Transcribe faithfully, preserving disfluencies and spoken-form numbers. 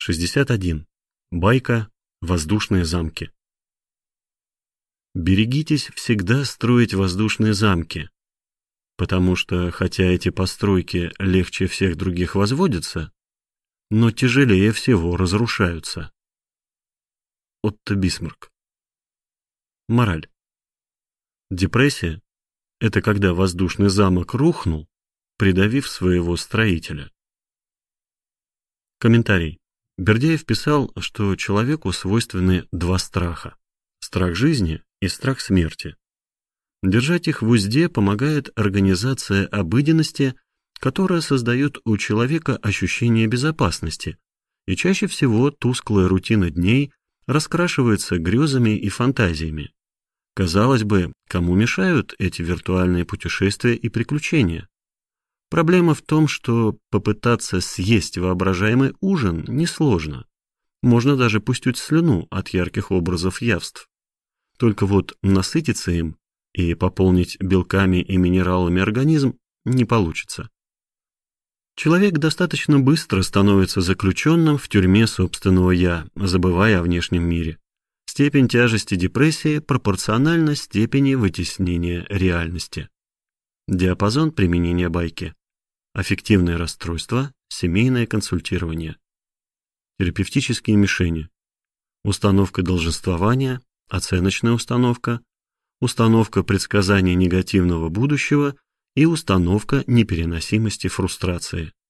шестьдесят один. Байка «Воздушные замки». Берегитесь всегда строить воздушные замки, потому что, хотя эти постройки легче всех других возводятся, но тяжелее всего разрушаются. Отто Бисмарк. Мораль. Депрессия – это когда воздушный замок рухнул, придавив своего строителя. Комментарий. Бердяев писал, что человеку свойственны два страха – страх жизни и страх смерти. Держать их в узде помогает организация обыденности, которая создает у человека ощущение безопасности, и чаще всего тусклая рутина дней раскрашивается грезами и фантазиями. Казалось бы, кому мешают эти виртуальные путешествия и приключения? Проблема в том, что попытаться съесть воображаемый ужин несложно. Можно даже пустить слюну от ярких образов явств. Только вот насытиться им и пополнить белками и минералами организм не получится. Человек достаточно быстро становится заключенным в тюрьме собственного «я», забывая о внешнем мире. Степень тяжести депрессии пропорциональна степени вытеснения реальности. Диапазон применения байки. Аффективное расстройство, семейное консультирование. Терапевтические мишени. Установка долженствования, оценочная установка, установка предсказания негативного будущего и установка непереносимости фрустрации.